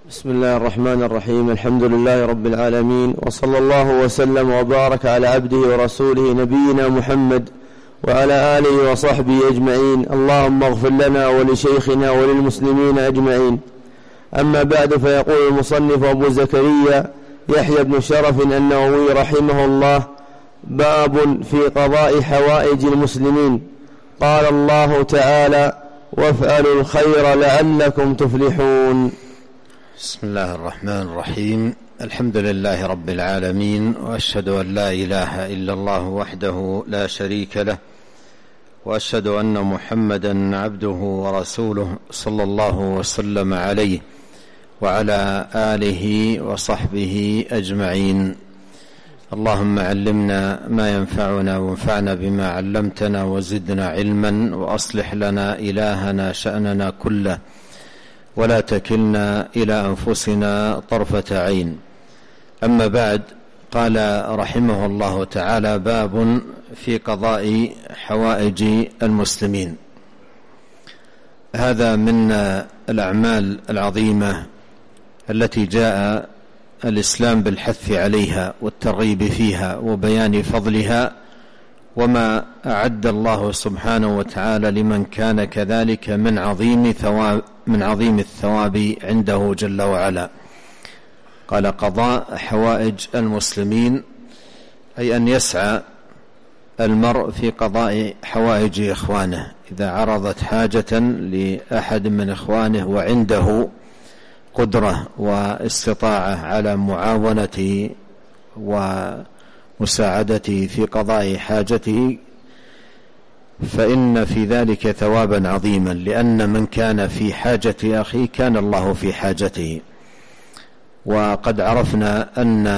بسم الله الرحمن الرحيم. الحمد لله رب العالمين، وصلى الله وسلم وبارك على عبده ورسوله نبينا محمد وعلى آله وصحبه أجمعين. اللهم اغفر لنا ولشيخنا وللمسلمين أجمعين. أما بعد، فيقول المصنف أبو زكريا يحيى بن شرف النووي رحمه الله: باب في قضاء حوائج المسلمين. قال الله تعالى: وافعلوا الخير لعلكم تفلحون. بسم الله الرحمن الرحيم. الحمد لله رب العالمين، وأشهد أن لا إله إلا الله وحده لا شريك له، وأشهد أن محمدا عبده ورسوله صلى الله وسلم عليه وعلى آله وصحبه أجمعين. اللهم علمنا ما ينفعنا وانفعنا بما علمتنا وزدنا علما، وأصلح لنا إلهنا شأننا كله، ولا تكلنا إلى أنفسنا طرفة عين. أما بعد، قال رحمه الله تعالى: باب في قضاء حوائج المسلمين. هذا من الأعمال العظيمة التي جاء الإسلام بالحث عليها والترغيب فيها وبيان فضلها، وما أعد الله سبحانه وتعالى لمن كان كذلك من عظيم الثواب عنده جل وعلا. قال: قضاء حوائج المسلمين، أي أن يسعى المرء في قضاء حوائج إخوانه. إذا عرضت حاجة لأحد من إخوانه وعنده قدرة واستطاعة على معاونته ومساعدته في قضاء حاجته، فإن في ذلك ثوابا عظيما، لأن من كان في حاجة أخيه كان الله في حاجته. وقد عرفنا أن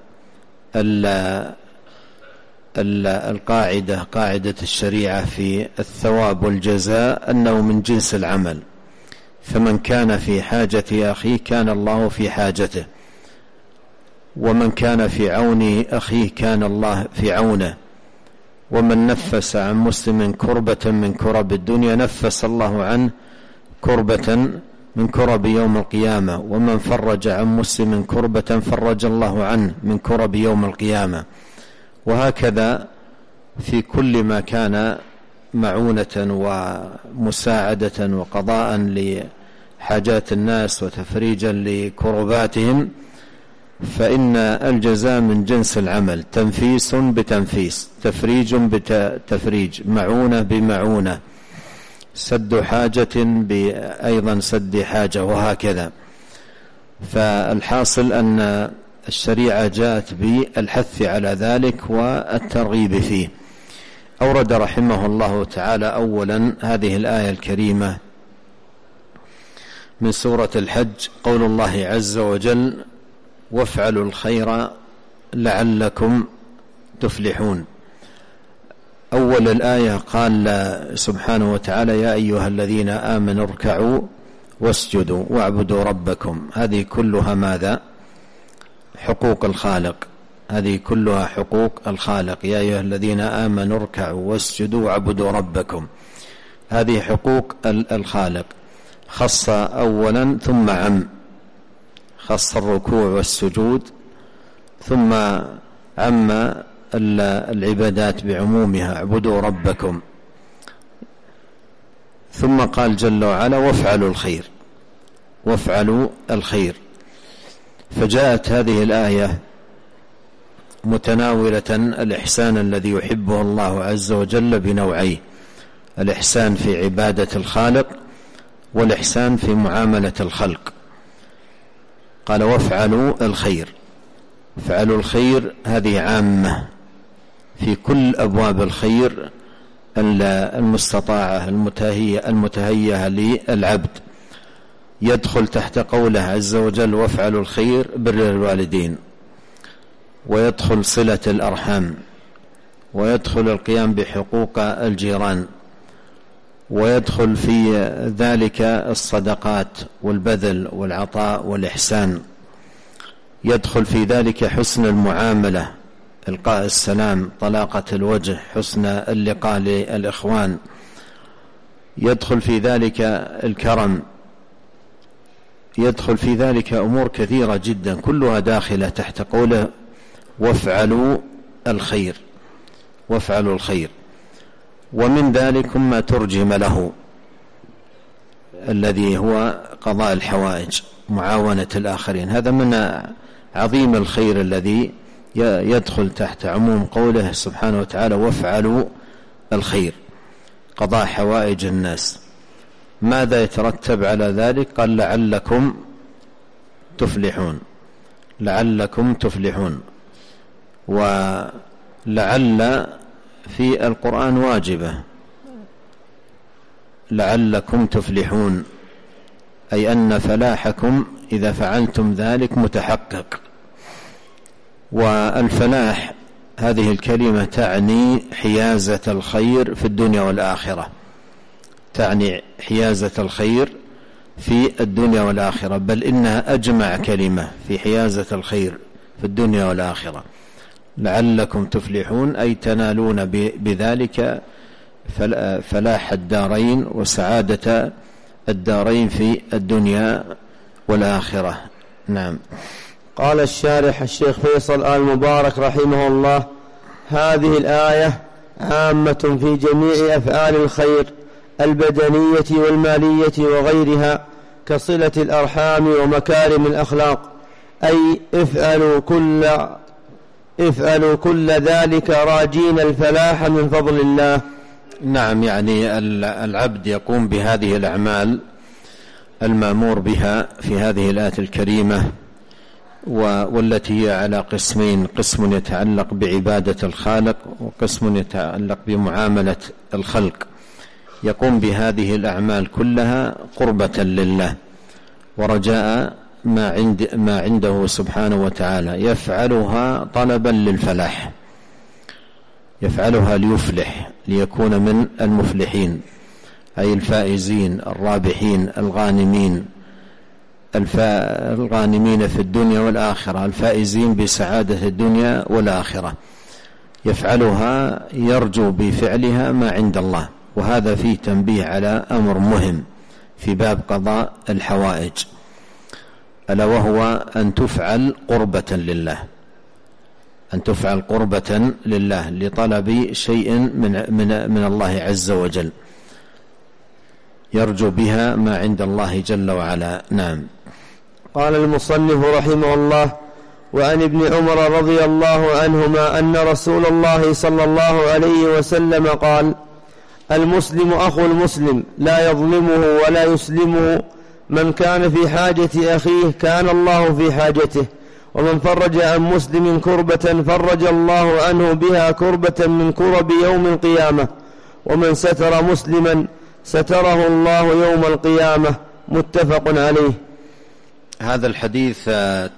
قاعدة الشريعة في الثواب والجزاء أنه من جنس العمل، فمن كان في حاجة أخيه كان الله في حاجته، ومن كان في عون أخيه كان الله في عونه، ومن نفس عن مسلم كربة من كرب الدنيا نفس الله عنه كربة من كرب يوم القيامة، ومن فرج عن مسلم كربة فرج الله عنه من كرب يوم القيامة. وهكذا في كل ما كان معونة ومساعدة وقضاء لحاجات الناس وتفريجا لكرباتهم، فإن الجزاء من جنس العمل، تنفيس بتنفيس، تفريج بتفريج، معونة بمعونة، سد حاجة بأيضا سد حاجة، وهكذا. فالحاصل أن الشريعة جاءت بالحث على ذلك والترغيب فيه. أورد رحمه الله تعالى أولا هذه الآية الكريمة من سورة الحج، قول الله عز وجل: وافعلوا الخير لعلكم تفلحون. أول الآية قال سبحانه وتعالى: يا أيها الذين آمنوا اركعوا واسجدوا واعبدوا ربكم. هذه كلها ماذا؟ حقوق الخالق. هذه كلها حقوق الخالق. يا أيها الذين آمنوا اركعوا واسجدوا واعبدوا ربكم. هذه حقوق الخالق، خص أولا ثم عم، خص الركوع والسجود ثم عم العبادات بعمومها: اعبدوا ربكم. ثم قال جل وعلا: وافعلوا الخير، وافعلوا الخير. فجاءت هذه الآية متناولة الإحسان الذي يحبه الله عز وجل بنوعيه: الإحسان في عبادة الخالق، والإحسان في معاملة الخلق. قال: وافعلوا الخير. فعلوا الخير هذه عامة في كل أبواب الخير المستطاعة المتهيئة للعبد. يدخل تحت قوله عز وجل: وافعلوا الخير بر الوالدين، ويدخل صلة الأرحام، ويدخل القيام بحقوق الجيران، ويدخل في ذلك الصدقات والبذل والعطاء والإحسان، يدخل في ذلك حسن المعاملة، إلقاء السلام، طلاقة الوجه، حسن اللقاء للإخوان، يدخل في ذلك الكرم، يدخل في ذلك أمور كثيرة جدا كلها داخلة تحت قوله وافعلوا الخير، وافعلوا الخير. ومن ذلك ما ترجم له الذي هو قضاء الحوائج، معاونة الآخرين، هذا من عظيم الخير الذي يدخل تحت عموم قوله سبحانه وتعالى وافعلوا الخير، قضاء حوائج الناس. ماذا يترتب على ذلك؟ قال لعلكم تفلحون، لعلكم تفلحون. ولعل في القرآن واجبة، لعلكم تفلحون أي أن فلاحكم إذا فعلتم ذلك متحقق. والفلاح هذه الكلمة تعني حيازة الخير في الدنيا والآخرة، تعني حيازة الخير في الدنيا والآخرة، بل إنها أجمع كلمة في حيازة الخير في الدنيا والآخرة. لعلكم تفلحون أي تنالون بذلك فلاح الدارين وسعادة الدارين في الدنيا والآخرة. نعم. قال الشارح الشيخ فيصل آل مبارك رحمه الله: هذه الآية عامة في جميع أفعال الخير البدنية والمالية وغيرها كصلة الأرحام ومكارم الأخلاق، أي افعلوا كل ذلك راجين الفلاح من فضل الله. نعم، يعني العبد يقوم بهذه الأعمال المأمور بها في هذه الآية الكريمة، والتي هي على قسمين: قسم يتعلق بعبادة الخالق، وقسم يتعلق بمعاملة الخلق. يقوم بهذه الأعمال كلها قربة لله ورجاء ما عنده سبحانه وتعالى، يفعلها طلبا للفلاح، يفعلها ليفلح، ليكون من المفلحين، أي الفائزين الرابحين الغانمين، الغانمين في الدنيا والآخرة، الفائزين بسعادة الدنيا والآخرة. يفعلها يرجو بفعلها ما عند الله. وهذا فيه تنبيه على أمر مهم في باب قضاء الحوائج، ألا وهو أن تفعل قربة لله، أن تفعل قربة لله لطلب شيء من الله عز وجل، يرجو بها ما عند الله جل وعلا. نعم. قال المصنف رحمه الله: وعن ابن عمر رضي الله عنهما أن رسول الله صلى الله عليه وسلم قال: المسلم أخو المسلم لا يظلمه ولا يسلمه، من كان في حاجة أخيه كان الله في حاجته، ومن فرج عن مسلم كربة فرج الله عنه بها كربة من كرب يوم القيامة، ومن ستر مسلما ستره الله يوم القيامة. متفق عليه. هذا الحديث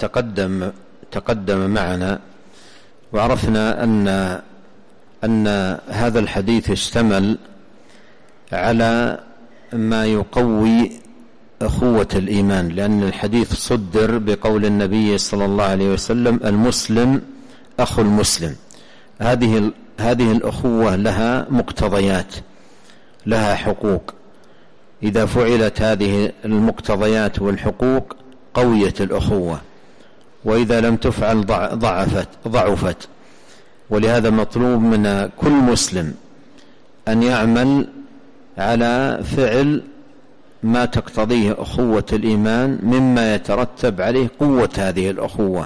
تقدم معنا، وعرفنا أن هذا الحديث اشتمل على ما يقوي أخوة الإيمان، لأن الحديث صدر بقول النبي صلى الله عليه وسلم: المسلم أخو المسلم. هذه الأخوة لها مقتضيات، لها حقوق. إذا فعلت هذه المقتضيات والحقوق قويت الأخوة، وإذا لم تفعل ضعفت. ولهذا مطلوب من كل مسلم أن يعمل على فعل ما تقتضيه أخوة الإيمان مما يترتب عليه قوة هذه الأخوة.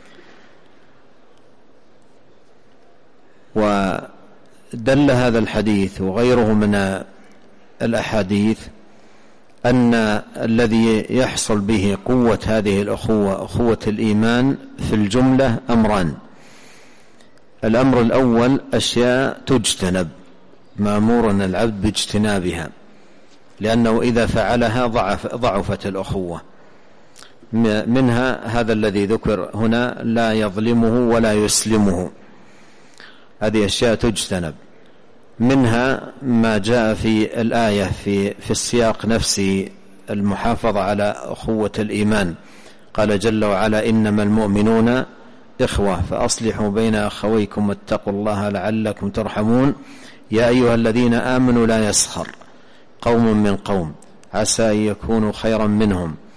ودل هذا الحديث وغيره من الأحاديث أن الذي يحصل به قوة هذه الأخوة، أخوة الإيمان، في الجملة أمران: الأمر الأول أشياء تجتنب، مأمور العبد باجتنابها، لأنه إذا فعلها ضعفت الأخوة. منها هذا الذي ذكر هنا: لا يظلمه ولا يسلمه، هذه أشياء تجتنب. منها ما جاء في الآية في السياق نفسه، المحافظة على أخوة الإيمان. قال جل وعلا: إنما المؤمنون إخوة فأصلحوا بين أخويكم واتقوا الله لعلكم ترحمون، يا أيها الذين آمنوا لا يسخر قوم من قوم عسى أن يكونوا خيرا منهم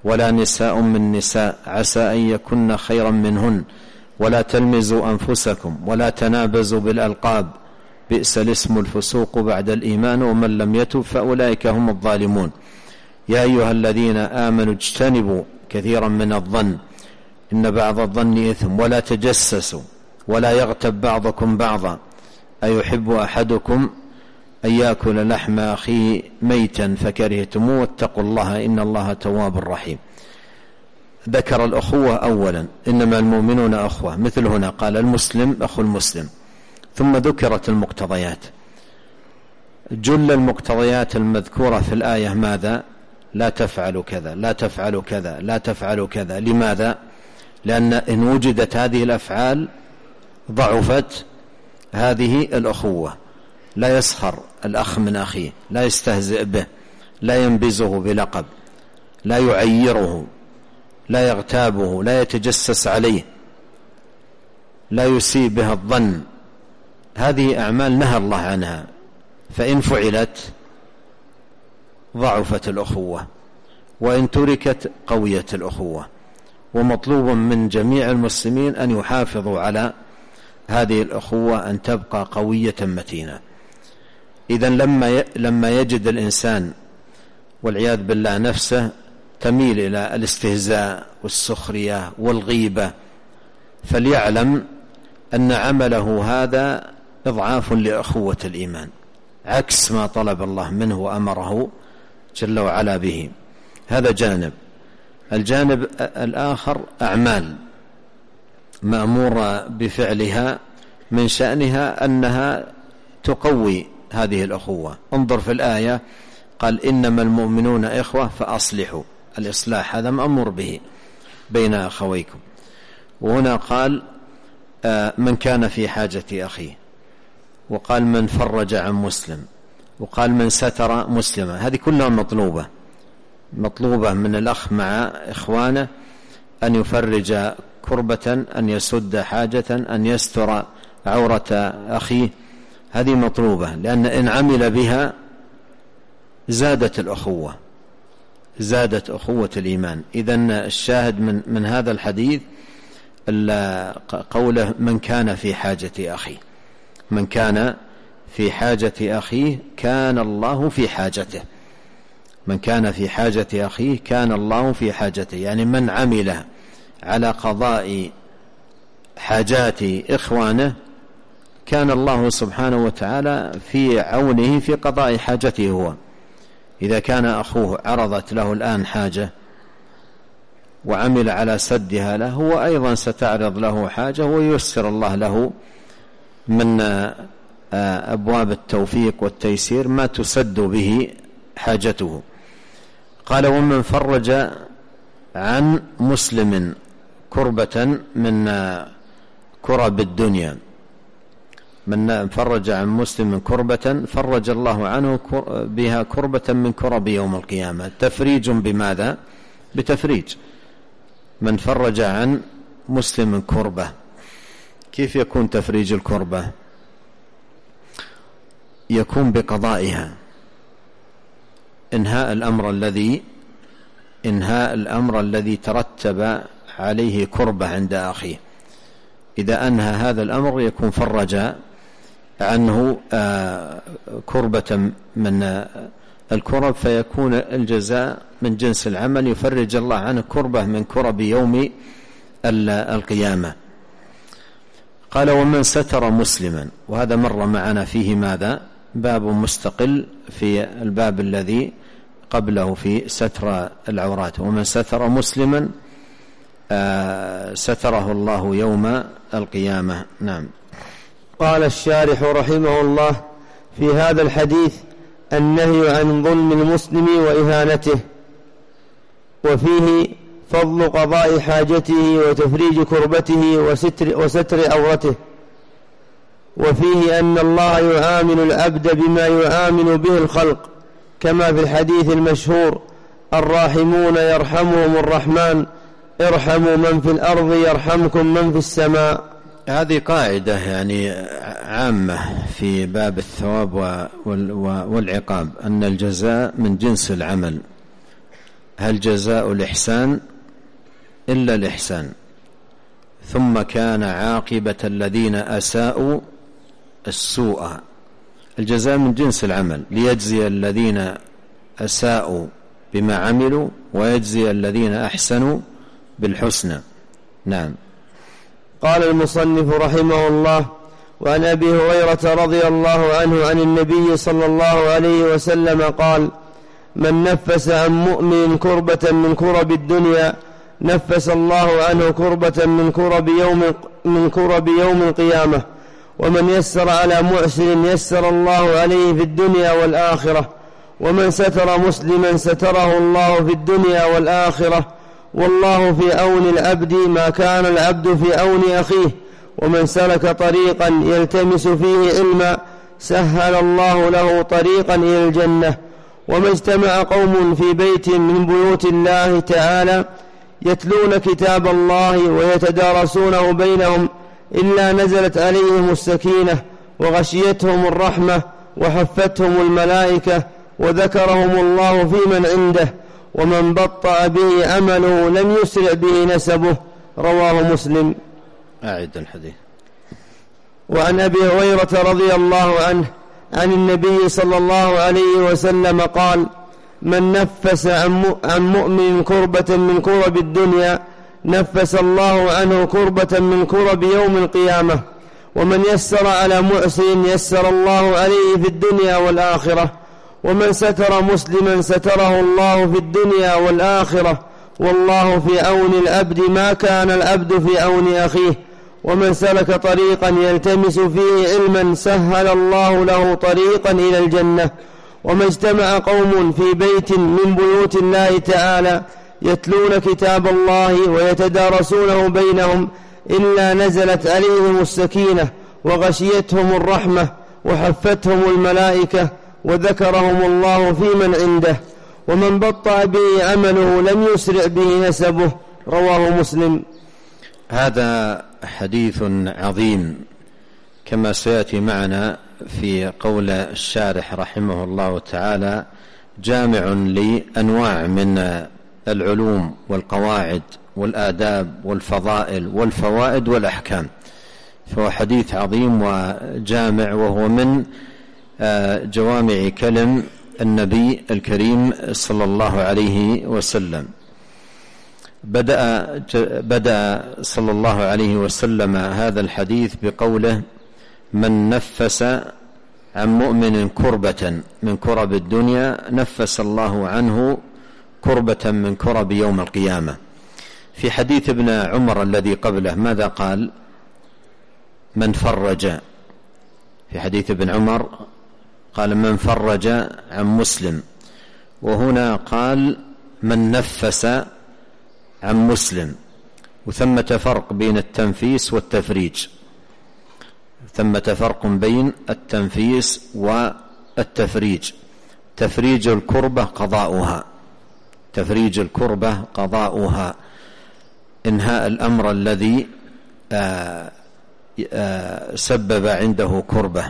ولا نساء من نساء عسى أن يكن خيرا منهن ولا تلمزوا أنفسكم ولا تنابزوا بالألقاب بئس الاسم الفسوق بعد الإيمان ومن لم يتب فأولئك هم الظالمون. يا أيها الذين آمنوا اجتنبوا كثيرا من الظن إن بعض الظن إثم ولا تجسسوا ولا يغتب بعضكم بعضا أيحب أحدكم أن يأكل لحم أخيه ميتا فكرهتموه واتقوا الله إن الله تواب رحيم. ذكر الأخوة أولا إنما المؤمنون أخوة، مثل هنا قال المسلم أخو المسلم، ثم ذكرت المقتضيات. جل المقتضيات المذكورة في الآية ماذا؟ لا تفعلوا كذا لا تفعلوا كذا لا تفعلوا كذا. لماذا؟ لأن إن وجدت هذه الأفعال ضعفت هذه الأخوة. لا يسخر الأخ من أخيه، لا يستهزئ به، لا ينبزه بلقب، لا يعيره، لا يغتابه، لا يتجسس عليه، لا يسيء بها الظن. هذه أعمال نهى الله عنها، فإن فعلت ضعفت الأخوة، وإن تركت قويت الأخوة. ومطلوب من جميع المسلمين أن يحافظوا على هذه الأخوة أن تبقى قوية متينة. إذن لما يجد الإنسان والعياذ بالله نفسه تميل إلى الاستهزاء والسخرية والغيبة، فليعلم أن عمله هذا إضعاف لأخوة الإيمان، عكس ما طلب الله منه وأمره جل وعلا به. هذا جانب. الجانب الآخر أعمال مأمورة بفعلها من شأنها أنها تقوي هذه الأخوة. انظر في الآية قال إنما المؤمنون إخوة فأصلحوا. الإصلاح هذا مأمور به بين أخويكم. وهنا قال من كان في حاجة أخيه، وقال من فرج عن مسلم، وقال من ستر مسلما. هذه كلها مطلوبة من الأخ مع إخوانه أن يفرج كربة، أن يسد حاجة، أن يستر عورة أخيه. هذه مطلوبة، لأن إن عمل بها زادت الأخوة، زادت أخوة الإيمان. إذن الشاهد من هذا الحديث قوله من كان في حاجة أخيه، من كان في حاجة أخيه كان الله في حاجته. من كان في حاجة أخيه كان الله في حاجته، يعني من عمل على قضاء حاجات إخوانه كان الله سبحانه وتعالى في عونه في قضاء حاجته هو. إذا كان أخوه عرضت له الآن حاجة وعمل على سدها له، هو أيضا ستعرض له حاجة وييسر الله له من أبواب التوفيق والتيسير ما تسد به حاجته. قال ومن فرج عن مسلم كربة من كرب الدنيا، من فرج عن مسلم كربة فرج الله عنه بها كربة من كرب يوم القيامة. تفريج بماذا؟ بتفريج. من فرج عن مسلم كربة، كيف يكون تفريج الكربة؟ يكون بقضائها، إنهاء الأمر الذي ترتب عليه كربة عند أخيه. إذا أنهى هذا الأمر يكون فرج عنه كربة من الكرب، فيكون الجزاء من جنس العمل، يفرج الله عنه كربة من كرب يوم القيامة. قال ومن ستر مسلما، وهذا مر معنا فيه ماذا؟ باب مستقل في الباب الذي قبله في ستر العورات. ومن ستر مسلما ستره الله يوم القيامة. نعم. قال الشارح رحمه الله في هذا الحديث النهي عن ظلم المسلم وإهانته، وفيه فضل قضاء حاجته وتفريج كربته وستر عورته، وفيه أن الله يعامل العبد بما يعامل به الخلق، كما في الحديث المشهور الراحمون يرحمهم الرحمن ارحموا من في الأرض يرحمكم من في السماء. هذه قاعدة يعني عامة في باب الثواب والعقاب، أن الجزاء من جنس العمل، هل جزاء الإحسان إلا الإحسان؟ ثم كان عاقبة الذين أساءوا السوء. الجزاء من جنس العمل، ليجزي الذين أساءوا بما عملوا ويجزي الذين أحسنوا بالحسنى. نعم. قال المصنف رحمه الله: وعن أبي هريرة رضي الله عنه عن النبي صلى الله عليه وسلم قال: من نفس عن مؤمن كربة من كرب الدنيا نفس الله عنه كربة من كرب يوم القيامة، ومن يسر على معسر يسر الله عليه في الدنيا والآخرة، ومن ستر مسلما ستره الله في الدنيا والآخرة، والله في عون العبد ما كان العبد في عون أخيه، ومن سلك طريقا يلتمس فيه علما سهل الله له طريقا إلى الجنة. وما اجتمع قوم في بيت من بيوت الله تعالى يتلون كتاب الله ويتدارسونه بينهم إلا نزلت عليهم السكينة وغشيتهم الرحمة وحفتهم الملائكة وذكرهم الله في من عنده، ومن بطأ به عمله لم يسرع به نسبه. رواه مسلم. أعد الحديث. وعن أبي هريرة رضي الله عنه عن النبي صلى الله عليه وسلم قال: من نفس عن مؤمن كربة من كرب الدنيا نفس الله عنه كربة من كرب يوم القيامة، ومن يسر على معسر يسر الله عليه في الدنيا والآخرة، ومن ستر مسلما ستره الله في الدنيا والآخرة، والله في عون العبد ما كان العبد في عون أخيه، ومن سلك طريقا يلتمس فيه علما سهل الله له طريقا إلى الجنة. وما اجتمع قوم في بيت من بيوت الله تعالى يتلون كتاب الله ويتدارسونه بينهم إلا نزلت عليهم السكينة وغشيتهم الرحمة وحفتهم الملائكة وذكرهم الله في من عنده، ومن بطأ به عمله لم يسرع به نسبه. رواه مسلم. هذا حديث عظيم كما سيأتي معنا في قول الشارح رحمه الله تعالى، جامع لأنواع من العلوم والقواعد والآداب والفضائل والفوائد والأحكام، فهو حديث عظيم وجامع، وهو من جوامع كلم النبي الكريم صلى الله عليه وسلم. بدأ صلى الله عليه وسلم هذا الحديث بقوله: من نفس عن مؤمن كربة من كرب الدنيا نفس الله عنه كربة من كرب يوم القيامة. في حديث ابن عمر الذي قبله ماذا قال؟ من فرج. في حديث ابن عمر قال: من فرج عن مسلم، وهنا قال: من نفس عن مسلم. وثمة فرق بين التنفيس والتفريج، ثمة فرق بين التنفيس والتفريج. تفريج الكربة قضاؤها، تفريج الكربة قضاؤها، إنهاء الأمر الذي سبب عنده كربة،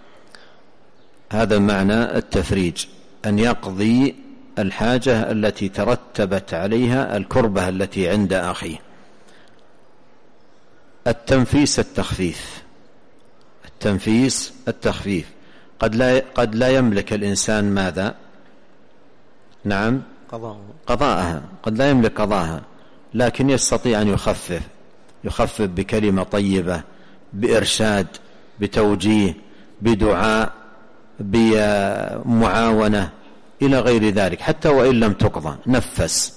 هذا معنى التفريج، أن يقضي الحاجة التي ترتبت عليها الكربة التي عند أخيه. التنفيس التخفيف، التنفيس التخفيف. قد لا يملك الإنسان ماذا؟ نعم، قضاءها، قد لا يملك قضاءها، لكن يستطيع أن يخفف بكلمة طيبة، بإرشاد، بتوجيه، بدعاء، بمعاونة إلى غير ذلك، حتى وإن لم تقضى نفس.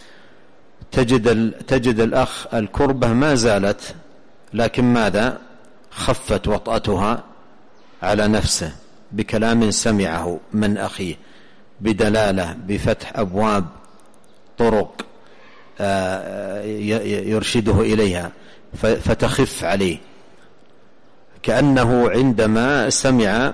تجد الأخ الكربة ما زالت، لكن ماذا؟ خفت وطأتها على نفسه بكلام سمعه من أخيه، بدلالة، بفتح أبواب، طرق يرشده إليها فتخف عليه، كأنه عندما سمع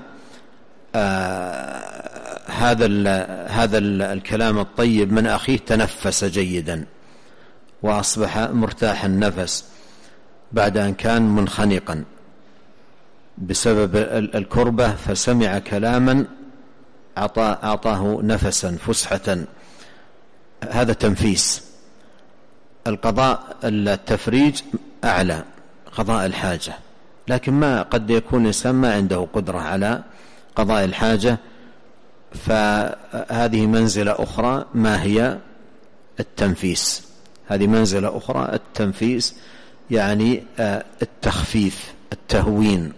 هذا الكلام الطيب من أخيه تنفس جيدا وأصبح مرتاح النفس بعد أن كان منخنقا بسبب الكربة، فسمع كلاما أعطاه نفسا فسحة هذا تنفيس. القضاء التفريج أعلى، قضاء الحاجة، لكن ما قد يكون الإنسان ما عنده قدرة على قضاء الحاجة، فهذه منزلة أخرى. ما هي التنفيس؟ هذه منزلة أخرى، التنفيس يعني التخفيف، التهوين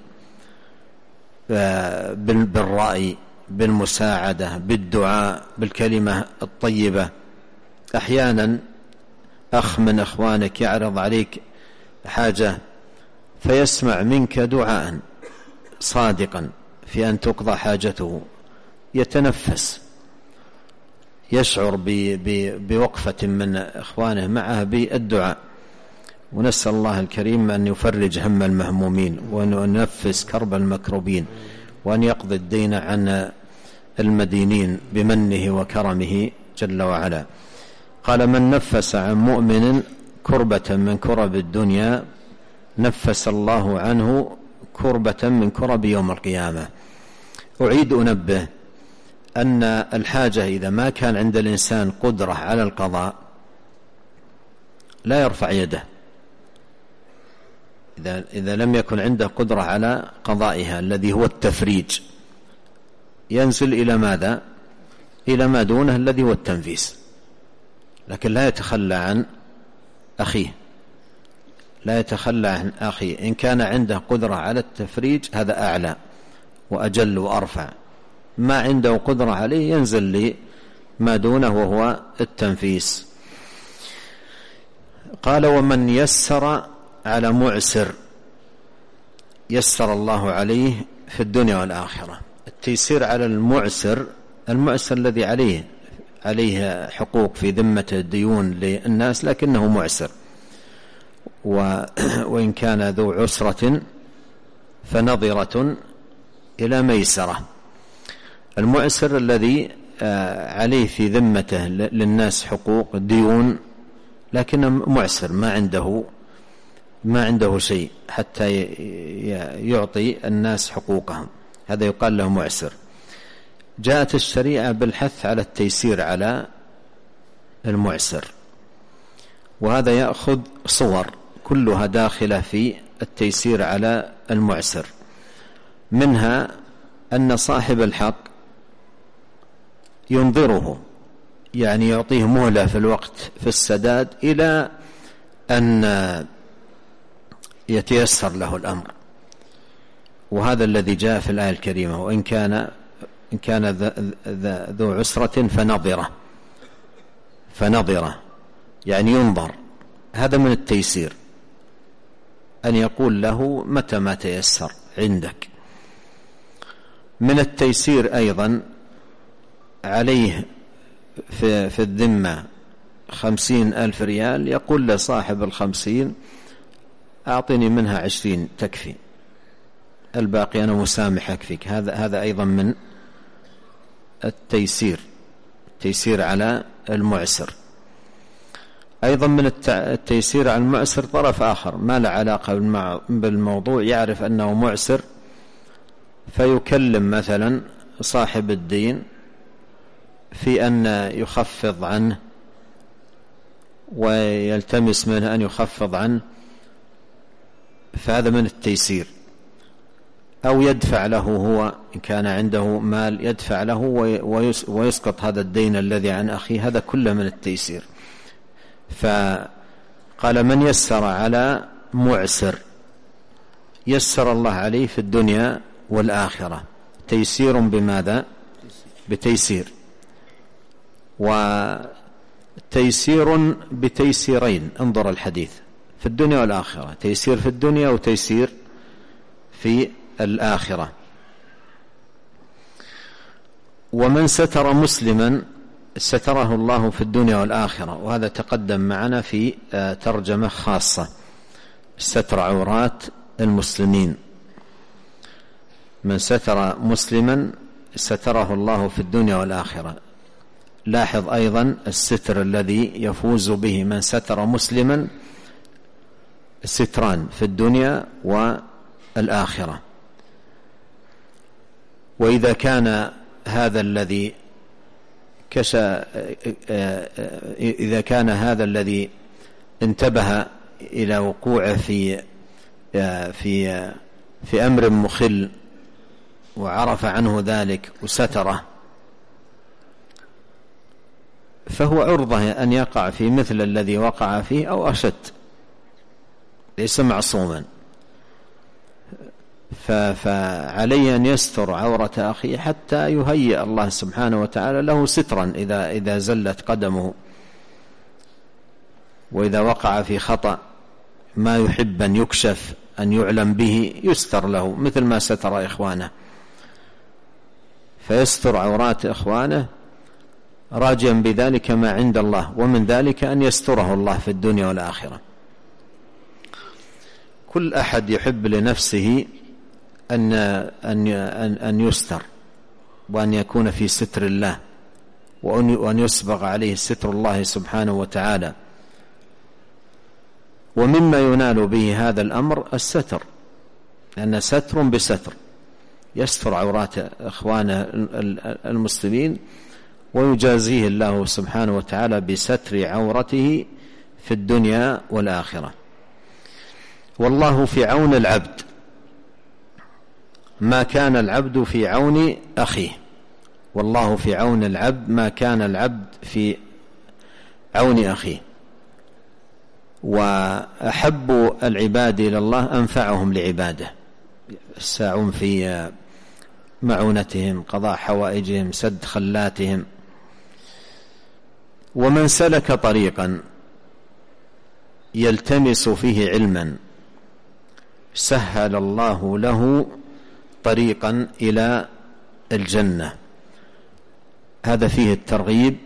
بالرأي، بالمساعدة، بالدعاء، بالكلمة الطيبة. أحيانا أخ من أخوانك يعرض عليك حاجة فيسمع منك دعاء صادقا في أن تقضى حاجته، يتنفس، يشعر بوقفة من إخوانه معه بالدعاء. ونسأل الله الكريم أن يفرج هم المهمومين، وأن ينفس كرب المكروبين، وأن يقضي الدين عن المدينين بمنه وكرمه جل وعلا. قال: من نفس عن مؤمن كربة من كرب الدنيا نفس الله عنه كربة من كرب يوم القيامة. أعيد أنبه أن الحاجة إذا ما كان عند الإنسان قدرة على القضاء لا يرفع يده. إذا لم يكن عنده قدرة على قضائها الذي هو التفريج، ينزل إلى ماذا؟ إلى ما دونه الذي هو التنفيس. لكن لا يتخلى عن أخيه، لا يتخلى عن أخيه. إن كان عنده قدرة على التفريج هذا أعلى وأجل وأرفع. ما عنده قدرة عليه ينزل لما دونه وهو التنفيس. قال: ومن يسر على معسر يسر الله عليه في الدنيا والآخرة. التيسير على المعسر، المعسر الذي عليه حقوق في ذمته، ديون للناس لكنه معسر، وإن كان ذو عسرة فنظرة إلى ميسرة. المعسر الذي عليه في ذمته للناس حقوق، ديون، لكنه معسر، ما عنده شيء حتى يعطي الناس حقوقهم، هذا يقال له معسر. جاءت الشريعة بالحث على التيسير على المعسر، وهذا يأخذ صور كلها داخلة في التيسير على المعسر. منها أن صاحب الحق ينظره، يعني يعطيه مهلة في الوقت في السداد إلى أن يتيسر له الأمر، وهذا الذي جاء في الآية الكريمة: وإن كان ذو عسرة فنظرة، يعني ينظر. هذا من التيسير، أن يقول له متى ما تيسر عندك. من التيسير أيضا عليه في الذمة 50,000 ريال، يقول لصاحب 50 أعطني منها 20 تكفي، الباقي أنا مسامحك فيك. هذا أيضا من التيسير على المعسر. أيضا من التيسير على المعسر طرف آخر ما له علاقة بالموضوع، يعرف أنه معسر فيكلم مثلا صاحب الدين في أن يخفض عنه ويلتمس منه أن يخفض عنه، فهذا من التيسير. أو يدفع له هو إن كان عنده مال، يدفع له ويسقط هذا الدين الذي عن أخيه، هذا كله من التيسير. فقال: من يسر على معسر يسر الله عليه في الدنيا والآخرة. تيسير بماذا؟ بتيسير. وتيسير بتيسيرين، انظر الحديث، في الدنيا والآخرة، تيسير في الدنيا وتيسير في الآخرة. ومن ستر مسلما ستره الله في الدنيا والآخرة، وهذا تقدم معنا في ترجمة خاصة، ستر عورات المسلمين. من ستر مسلما ستره الله في الدنيا والآخرة. لاحظ أيضا الستر الذي يفوز به من ستر مسلما، ستران في الدنيا والآخرة. وإذا كان هذا الذي إذا كان هذا الذي انتبه إلى وقوعه في أمر مخل وعرف عنه ذلك وستره، فهو عرضة أن يقع في مثل الذي وقع فيه أو أشد، ليس معصوما. فعليه أن يستر عورة أخيه حتى يهيئ الله سبحانه وتعالى له سترا إذا زلت قدمه، وإذا وقع في خطأ ما يحب أن يكشف أن يعلم به يستر له مثل ما ستر إخوانه، فيستر عورات إخوانه راجيا بذلك ما عند الله، ومن ذلك أن يستره الله في الدنيا والآخرة. كل أحد يحب لنفسه أن يستر، وأن يكون في ستر الله، وأن يسبغ عليه ستر الله سبحانه وتعالى. ومما ينال به هذا الأمر الستر، لأن ستر بستر يستر عورات إخوانه المسلمين، ويجازيه الله سبحانه وتعالى بستر عورته في الدنيا والآخرة. والله في عون العبد ما كان العبد في عون أخيه، والله في عون العبد ما كان العبد في عون أخيه. وأحب العباد إلى الله أنفعهم لعباده، يسعون في معونتهم، قضاء حوائجهم، سد خلاتهم. ومن سلك طريقا يلتمس فيه علما سهل الله له طريقا إلى الجنة. هذا فيه الترغيب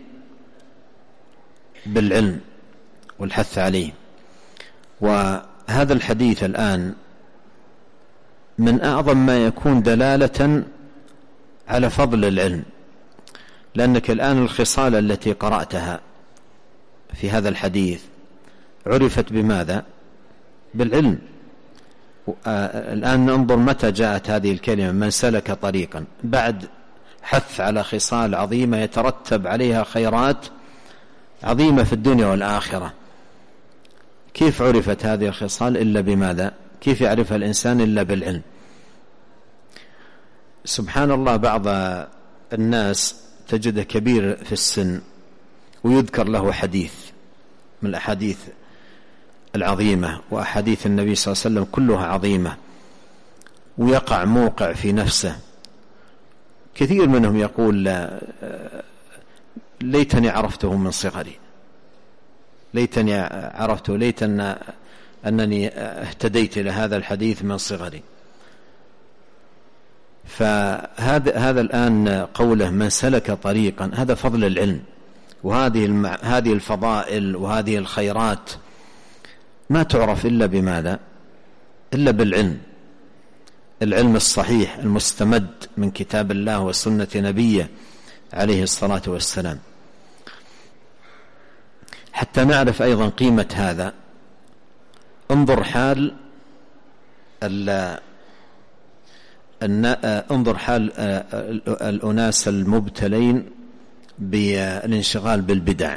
بالعلم والحث عليه. وهذا الحديث الآن من أعظم ما يكون دلالة على فضل العلم، لأنك الآن الخصال التي قرأتها في هذا الحديث عرفت بماذا؟ بالعلم. الآن ننظر متى جاءت هذه الكلمة من سلك طريقا، بعد حث على خصال عظيمة يترتب عليها خيرات عظيمة في الدنيا والآخرة. كيف عرفت هذه الخصال إلا بماذا؟ كيف يعرفها الإنسان إلا بالعلم؟ سبحان الله، بعض الناس تجده كبير في السن ويذكر له حديث من الأحاديث العظيمة، وأحاديث النبي صلى الله عليه وسلم كلها عظيمة، ويقع موقع في نفسه. كثير منهم يقول ليتني عرفته من صغري، ليتني عرفته، ليت أنني اهتديت إلى هذا الحديث من صغري. فهذا الآن قوله من سلك طريقا، هذا فضل العلم، وهذه الفضائل وهذه الخيرات ما تعرف إلا بماذا؟ إلا بالعلم، العلم الصحيح المستمد من كتاب الله وسنة نبيه عليه الصلاة والسلام. حتى نعرف أيضا قيمة هذا، انظر حال الأناس المبتلين بالانشغال بالبدع،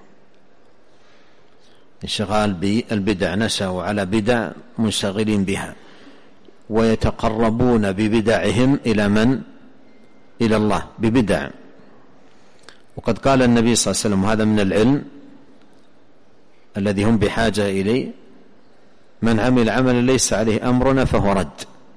انشغال بالبدع، نشأوا على بدع منشغلين بها، ويتقربون ببدعهم إلى من؟ إلى الله ببدع. وقد قال النبي صلى الله عليه وسلم، وهذا من العلم الذي هم بحاجة إليه، من عمل عملا ليس عليه أمرنا فهو رد.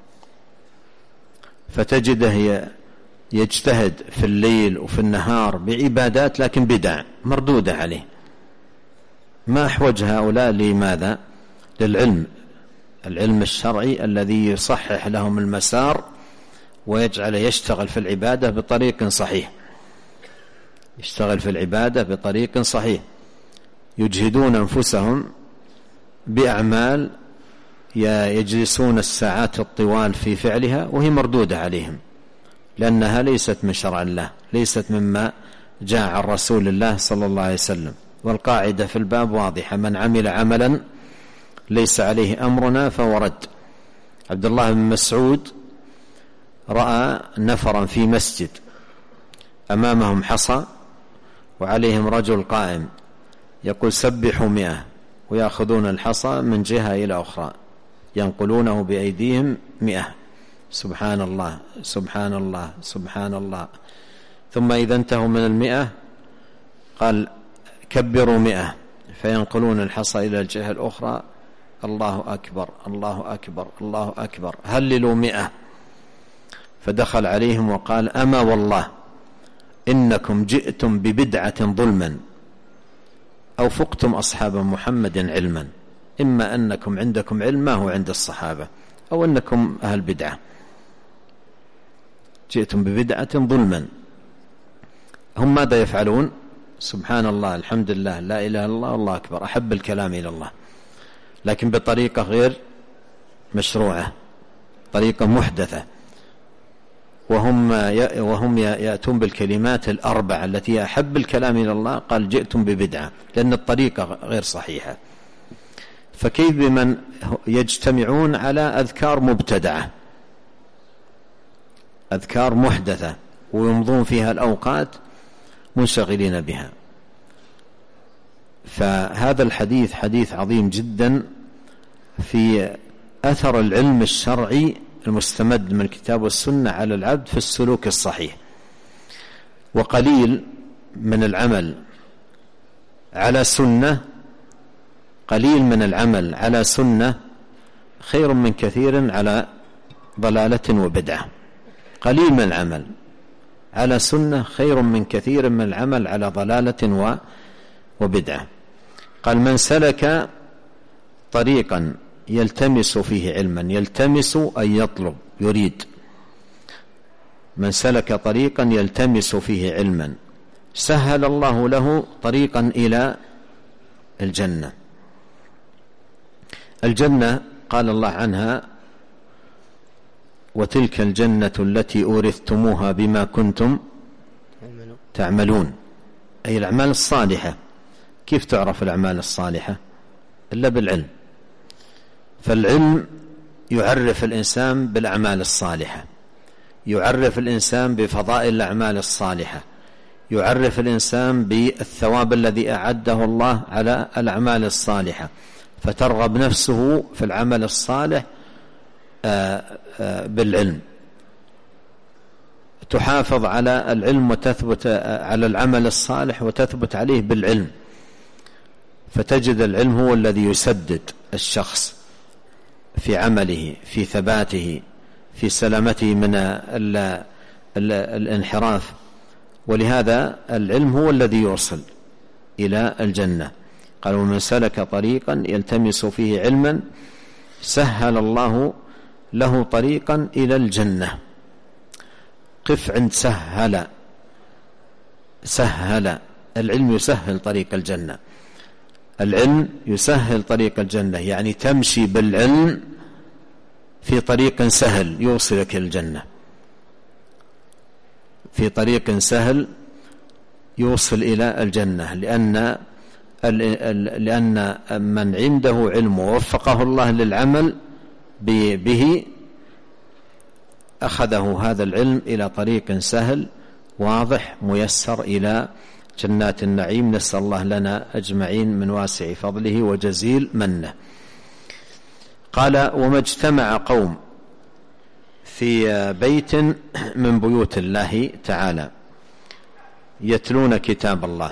فتجده يجتهد في الليل وفي النهار بعبادات، لكن بدع مردودة عليه. ما أحوج هؤلاء لماذا؟ للعلم، العلم الشرعي الذي يصحح لهم المسار ويجعل يشتغل في العبادة بطريق صحيح، يشتغل في العبادة بطريق صحيح. يجهدون أنفسهم بأعمال يجلسون الساعات الطوال في فعلها وهي مردودة عليهم، لأنها ليست من شرع الله، ليست مما جاء عن رسول الله صلى الله عليه وسلم. والقاعدة في الباب واضحة، من عمل عملا ليس عليه أمرنا فهو رد. عبد الله بن مسعود رأى نفرا في مسجد أمامهم حصى وعليهم رجل قائم يقول سبحوا 100، ويأخذون الحصى من جهة إلى أخرى ينقلونه بأيديهم 100، سبحان الله سبحان الله سبحان الله. ثم إذا انتهوا من 100 قال كبروا 100، فينقلون الحصى إلى الجهة الأخرى، الله أكبر الله أكبر الله أكبر، هللوا 100. فدخل عليهم وقال أما والله إنكم جئتم ببدعة ظلما أو فقتم أصحاب محمد علما، إما أنكم عندكم علم ما هو عند الصحابة، أو أنكم أهل بدعة. جئتم ببدعة ظلما. هم ماذا يفعلون؟ سبحان الله الحمد لله لا إله إلا الله الله أكبر، أحب الكلام إلى الله، لكن بطريقة غير مشروعة، طريقة محدثة. وهم يأتون بالكلمات الأربع التي أحب الكلام إلى الله، قال جئتم ببدعة، لأن الطريقة غير صحيحة. فكيف بمن يجتمعون على أذكار مبتدعة، أذكار محدثة، ويمضون فيها الأوقات منشغلين بها. فهذا الحديث حديث عظيم جدا في أثر العلم الشرعي المستمد من الكتاب والسنة على العبد في السلوك الصحيح. وقليل من العمل على سنة، قليل من العمل على سنة خير من كثير على ضلالة وبدعة. قليل من العمل على سنة خير من كثير من العمل على ضلالة وبدعة. قال من سلك طريقا يلتمس فيه علما، يلتمس أن يطلب يريد، من سلك طريقا يلتمس فيه علما سهل الله له طريقا إلى الجنة. الجنة قال الله عنها وتلك الجنة التي أورثتموها بما كنتم تعملون، أي الأعمال الصالحة. كيف تعرف الأعمال الصالحة؟ إلا بالعلم. فالعلم يعرف الإنسان بالأعمال الصالحة، يعرف الإنسان بفضائل الأعمال الصالحة، يعرف الإنسان بالثواب الذي أعده الله على الأعمال الصالحة، فترغب نفسه في العمل الصالح بالعلم، تحافظ على العلم وتثبت على العمل الصالح وتثبت عليه بالعلم. فتجد العلم هو الذي يسدد الشخص في عمله، في ثباته، في سلامته من الانحراف. ولهذا العلم هو الذي يوصل إلى الجنة. قال ومن سلك طريقا يلتمس فيه علما سهل الله له طريقا إلى الجنة. قف عند سهل. سهل، العلم يسهل طريق الجنة، العلم يسهل طريق الجنة، يعني تمشي بالعلم في طريق سهل يوصلك الجنة، في طريق سهل يوصل إلى الجنة. لأن من عنده علم ووفقه الله للعمل به أخذه هذا العلم إلى طريق سهل واضح ميسر إلى جنات النعيم. نسأل الله لنا أجمعين من واسع فضله وجزيل منه. قال وما اجتمع قوم في بيت من بيوت الله تعالى يتلون كتاب الله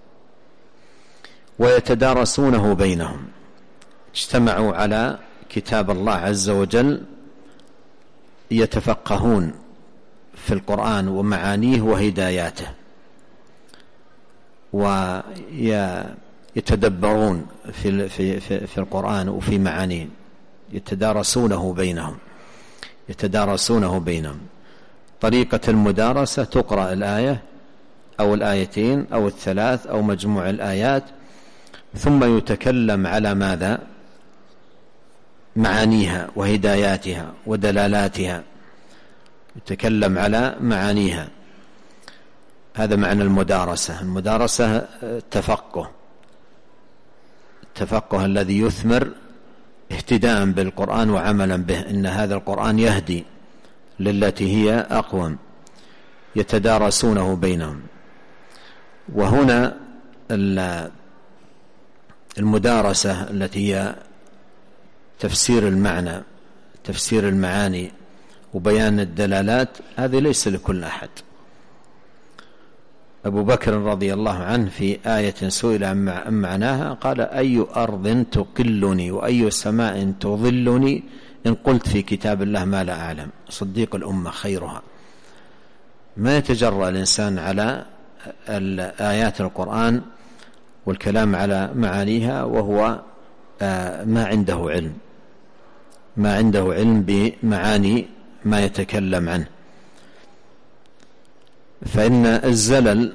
ويتدارسونه بينهم، اجتمعوا على كتاب الله عز وجل، يتفقهون في القرآن ومعانيه وهداياته، ويتدبرون في القرآن وفي معانيه، يتدارسونه بينهم. طريقة المدارسة تقرأ الآية أو الآيتين أو الثلاث أو مجموع الآيات، ثم يتكلم على ماذا؟ معانيها وهداياتها ودلالاتها، يتكلم على معانيها. هذا معنى المدارسة. المدارسة التفقه الذي يثمر اهتداء بالقرآن وعملا به، إن هذا القرآن يهدي للتي هي أقوم. يتدارسونه بينهم. وهنا المدارسة التي هي تفسير المعنى، تفسير المعاني وبيان الدلالات، هذه ليس لكل أحد. أبو بكر رضي الله عنه في آية سئل عن معناها قال: أي أرض تقلني وأي سماء تظلني إن قلت في كتاب الله ما لا أعلم. صديق الأمة خيرها. ما يتجرأ الإنسان على آيات القرآن والكلام على معانيها وهو ما عنده علم بمعاني ما يتكلم عنه. فإن الزلل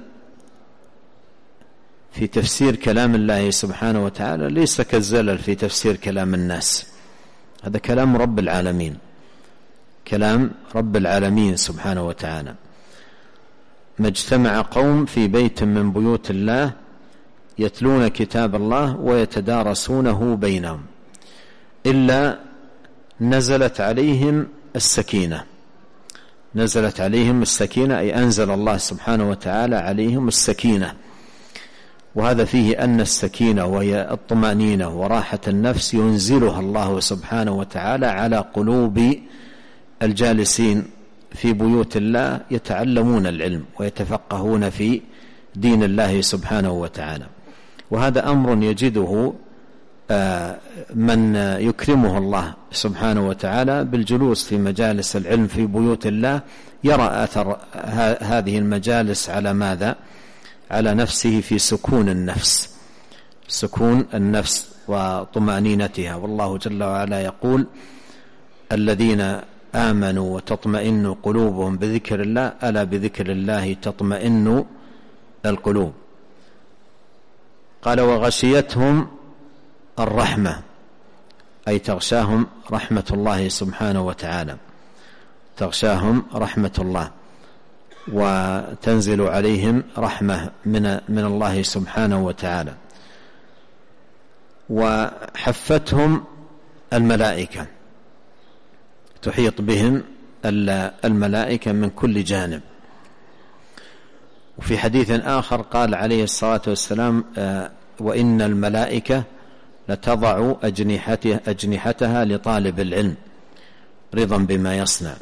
في تفسير كلام الله سبحانه وتعالى ليس كالزلل في تفسير كلام الناس. هذا كلام رب العالمين، كلام رب العالمين سبحانه وتعالى. ما اجتمع قوم في بيت من بيوت الله يتلون كتاب الله ويتدارسونه بينهم إلا نزلت عليهم السكينة. نزلت عليهم السكينة أي أنزل الله سبحانه وتعالى عليهم السكينة. وهذا فيه أن السكينة وهي الطمأنينة وراحة النفس ينزلها الله سبحانه وتعالى على قلوب الجالسين في بيوت الله يتعلمون العلم ويتفقهون في دين الله سبحانه وتعالى. وهذا أمر يجده من يكرمه الله سبحانه وتعالى بالجلوس في مجالس العلم في بيوت الله، يرى أثر هذه المجالس على ماذا؟ على نفسه في سكون النفس، سكون النفس وطمأنينتها. والله جل وعلا يقول: الذين آمنوا وتطمئن قلوبهم بذكر الله ألا بذكر الله تطمئن القلوب. قال: وغشيتهم الرحمة أي تغشاهم رحمة الله سبحانه وتعالى، تغشاهم رحمة الله وتنزل عليهم رحمة من الله سبحانه وتعالى. وحفتهم الملائكة، تحيط بهم الملائكة من كل جانب. وفي حديث آخر قال عليه الصلاة والسلام: وإن الملائكة لتضع أجنحتها لطالب العلم رضا بما يصنع.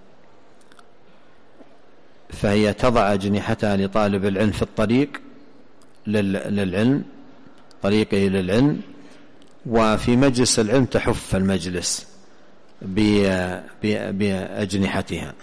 فهي تضع أجنحتها لطالب العلم في الطريق للعلم، طريقه للعلم، وفي مجلس العلم تحف المجلس بأجنحتها.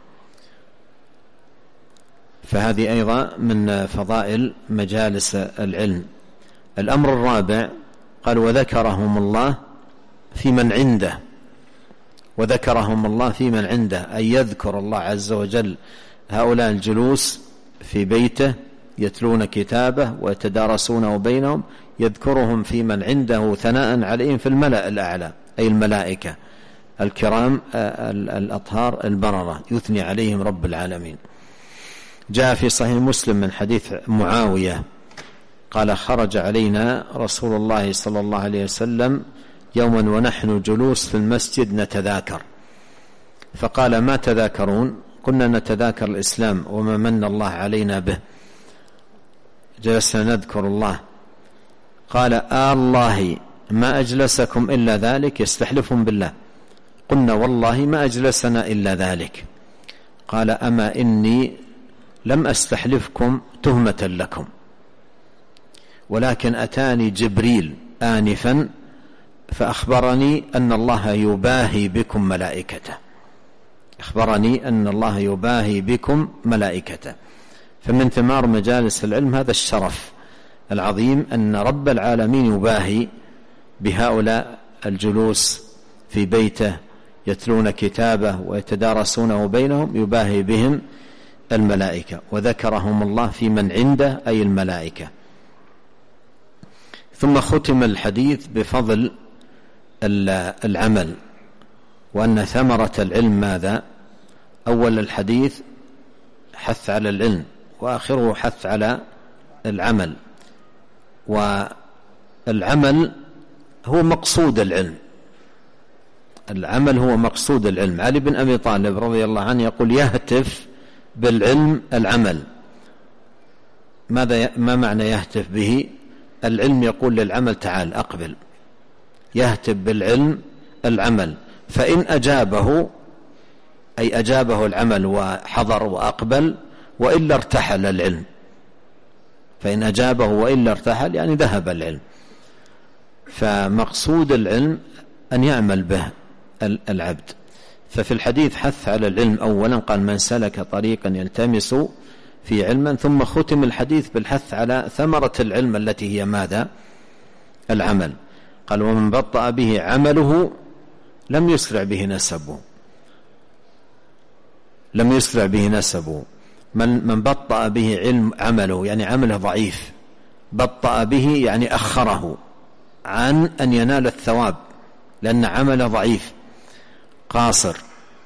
فهذه أيضا من فضائل مجالس العلم. الأمر الرابع قال: وذكرهم الله في من عنده. وذكرهم الله في من عنده أي يذكر الله عز وجل هؤلاء الجلوس في بيته يتلون كتابه ويتدارسونه بينهم، يذكرهم في من عنده ثناء عليهم في الملأ الأعلى أي الملائكة الكرام الأطهار البررة، يثني عليهم رب العالمين. جاء في صحيح مسلم من حديث معاوية قال: خرج علينا رسول الله صلى الله عليه وسلم يوما ونحن جلوس في المسجد نتذاكر، فقال: ما تذاكرون؟ كنا نتذاكر الإسلام وما من الله علينا به. جلسنا نذكر الله. قال: الله ما أجلسكم إلا ذلك؟ يستحلفهم بالله. قلنا: والله ما أجلسنا إلا ذلك. قال: أما إني لم أستحلفكم تهمة لكم، ولكن أتاني جبريل آنفا فأخبرني أن الله يباهي بكم ملائكته، أخبرني أن الله يباهي بكم ملائكته. فمن ثمار مجالس العلم هذا الشرف العظيم أن رب العالمين يباهي بهؤلاء الجلوس في بيته يتلون كتابه ويتدارسونه بينهم، يباهي بهم الملائكة. وذكرهم الله في من عنده أي الملائكة. ثم ختم الحديث بفضل العمل، وأن ثمرة العلم ماذا؟ أول الحديث حث على العلم، وآخره حث على العمل. والعمل هو مقصود العلم، العمل هو مقصود العلم. علي بن أبي طالب رضي الله عنه يقول: يهتف بالعلم العمل. ما معنى يهتف به؟ العلم يقول للعمل تعال أقبل، يهتف بالعلم العمل، فإن أجابه أي أجابه العمل وحضر وأقبل، وإلا ارتحل العلم. فإن أجابه وإلا ارتحل يعني ذهب العلم. فمقصود العلم أن يعمل به العبد. ففي الحديث حث على العلم أولا، قال من سلك طريقا يلتمس في علما، ثم ختم الحديث بالحث على ثمرة العلم التي هي ماذا؟ العمل. قال ومن بطأ به عمله لم يسرع به نسبه. لم يسرع به نسبه. من بطأ به عمله يعني عمله ضعيف، بطأ به يعني أخره عن أن ينال الثواب، لأن عمله ضعيف قاصر.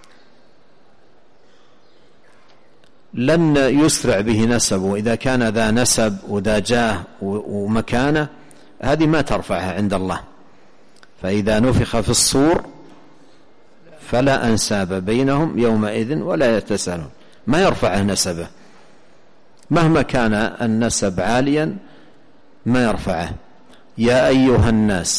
لن يسرع به نسبه. إذا كان ذا نسب وذا جاه ومكانة، هذه ما ترفعها عند الله. فإذا نفخ في الصور فلا أنساب بينهم يومئذ ولا يتساءلون، ما يرفعه نسبه مهما كان النسب عاليا، ما يرفعه. يا أيها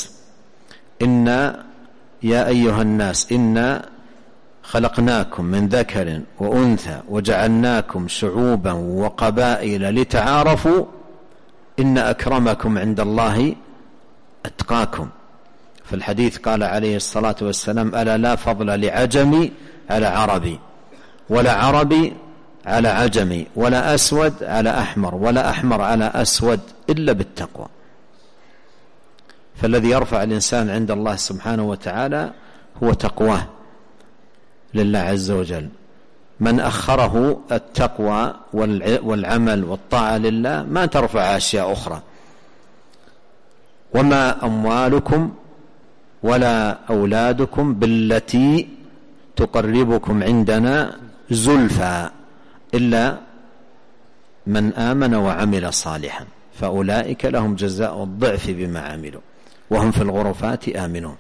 الناس إنا خلقناكم من ذكر وأنثى وجعلناكم شعوبا وقبائل لتعارفوا إن أكرمكم عند الله أتقاكم. في الحديث قال عليه الصلاة والسلام ألا لا فضل لعجمي على عربي، ولا عربي على عجمي، ولا أسود على أحمر، ولا أحمر على أسود إلا بالتقوى. فالذي يرفع الإنسان عند الله سبحانه وتعالى هو تقواه لله عز وجل. من أخره التقوى والعمل والطاعة لله ما ترفع أشياء أخرى. وما أموالكم ولا أولادكم بالتي تقربكم عندنا زلفى إلا من آمن وعمل صالحا فأولئك لهم جزاء الضعف بما عملوا وهم في الغرفات آمنون.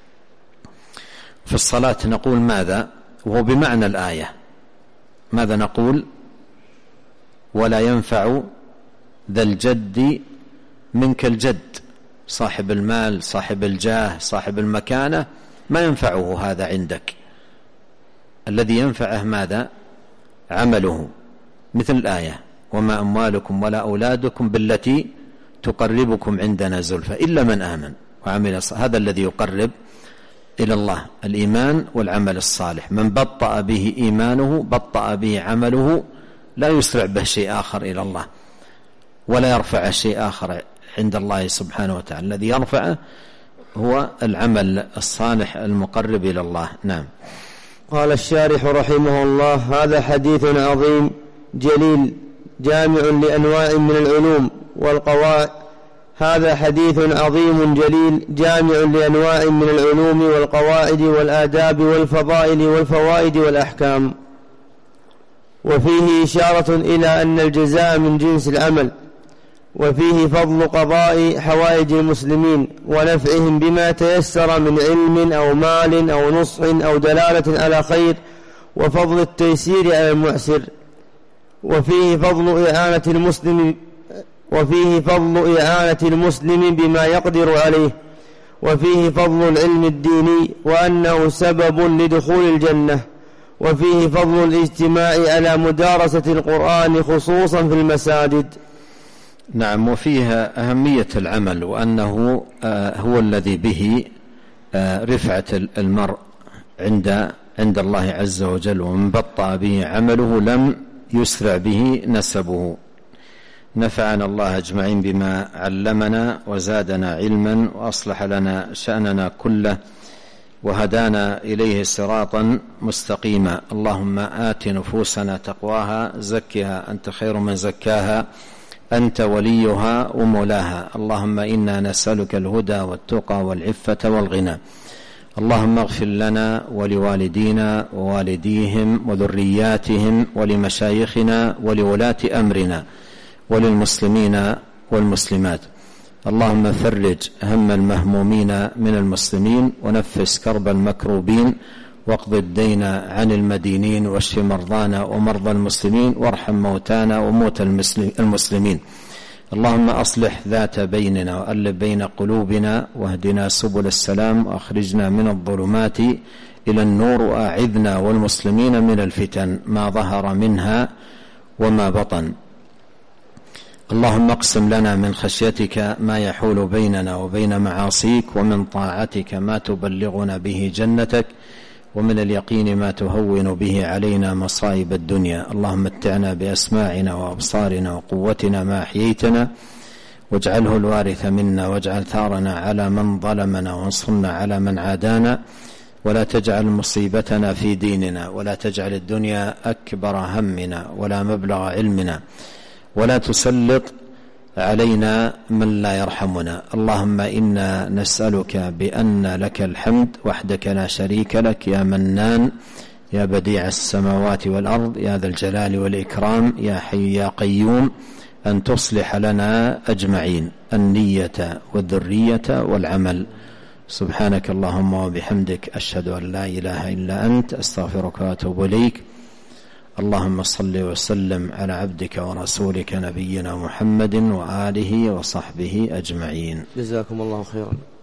في الصلاة نقول ماذا؟ وهو بمعنى الآية. ماذا نقول؟ ولا ينفع ذا الجد منك الجد. صاحب المال، صاحب الجاه، صاحب المكانة ما ينفعه هذا عندك. الذي ينفعه ماذا؟ عمله. مثل الآية وما أموالكم ولا أولادكم بالتي تقربكم عندنا زلفى إلا من آمن وعمل صالحا. هذا الذي يقرب إلى الله، الإيمان والعمل الصالح. من بطأ به إيمانه بطأ به عمله، لا يسرع به شيء آخر إلى الله ولا يرفع شيء آخر عند الله سبحانه وتعالى. الذي يرفعه هو العمل الصالح المقرب إلى الله. نعم. قال الشارح رحمه الله هذا حديث عظيم جليل جامع لأنواع من العلوم والقواعد. هذا حديث عظيم جليل جامع لأنواع من العلوم والقواعد والآداب والفضائل والفوائد والأحكام. وفيه إشارة إلى أن الجزاء من جنس العمل، وفيه فضل قضاء حوائج المسلمين ونفعهم بما تيسر من علم أو مال أو نصح أو دلالة على خير، وفضل التيسير على المعسر. وفيه فضل إعانة المسلم بما يقدر عليه. وفيه فضل العلم الديني وأنه سبب لدخول الجنة. وفيه فضل الاجتماع على مدارسة القرآن خصوصا في المساجد. نعم. وفيها أهمية العمل، وأنه هو الذي به رفعة المرء عند الله عز وجل. ومن بطأ به عمله لم يسرع به نسبه. نفعنا الله أجمعين بما علمنا وزادنا علما وأصلح لنا شأننا كله وهدانا إليه صراطا مستقيما. اللهم آت نفوسنا تقواها زكها أنت خير من زكاها أنت وليها ومولاها. اللهم إنا نسألك الهدى والتقى والعفة والغنى. اللهم اغفر لنا ولوالدينا ووالديهم وذرياتهم ولمشايخنا ولولاة أمرنا وللمسلمين والمسلمات. اللهم فرج هم المهمومين من المسلمين ونفس كرب المكروبين واقض الدين عن المدينين، واشف مرضانا ومرضى المسلمين، وارحم موتانا وموتى المسلمين. اللهم أصلح ذات بيننا وألف بين قلوبنا، واهدنا سبل السلام، وأخرجنا من الظلمات إلى النور، وأعذنا والمسلمين من الفتن ما ظهر منها وما بطن. اللهم اقسم لنا من خشيتك ما يحول بيننا وبين معاصيك، ومن طاعتك ما تبلغنا به جنتك، ومن اليقين ما تهون به علينا مصائب الدنيا. اللهم متعنا بأسماعنا وأبصارنا وقوتنا ما أحييتنا، واجعله الوارث منا، واجعل ثارنا على من ظلمنا، وانصرنا على من عادانا، ولا تجعل مصيبتنا في ديننا، ولا تجعل الدنيا أكبر همنا ولا مبلغ علمنا، ولا تسلط علينا من لا يرحمنا. اللهم إنا نسألك بأن لك الحمد وحدك لا شريك لك، يا منان، يا بديع السماوات والأرض، يا ذا الجلال والإكرام، يا حي يا قيوم، أن تصلح لنا أجمعين النية والذرية والعمل. سبحانك اللهم وبحمدك، أشهد أن لا إله إلا أنت، أستغفرك وأتوب إليك. اللهم صل وسلم على عبدك ورسولك نبينا محمد وآله وصحبه أجمعين. جزاكم الله خيرا.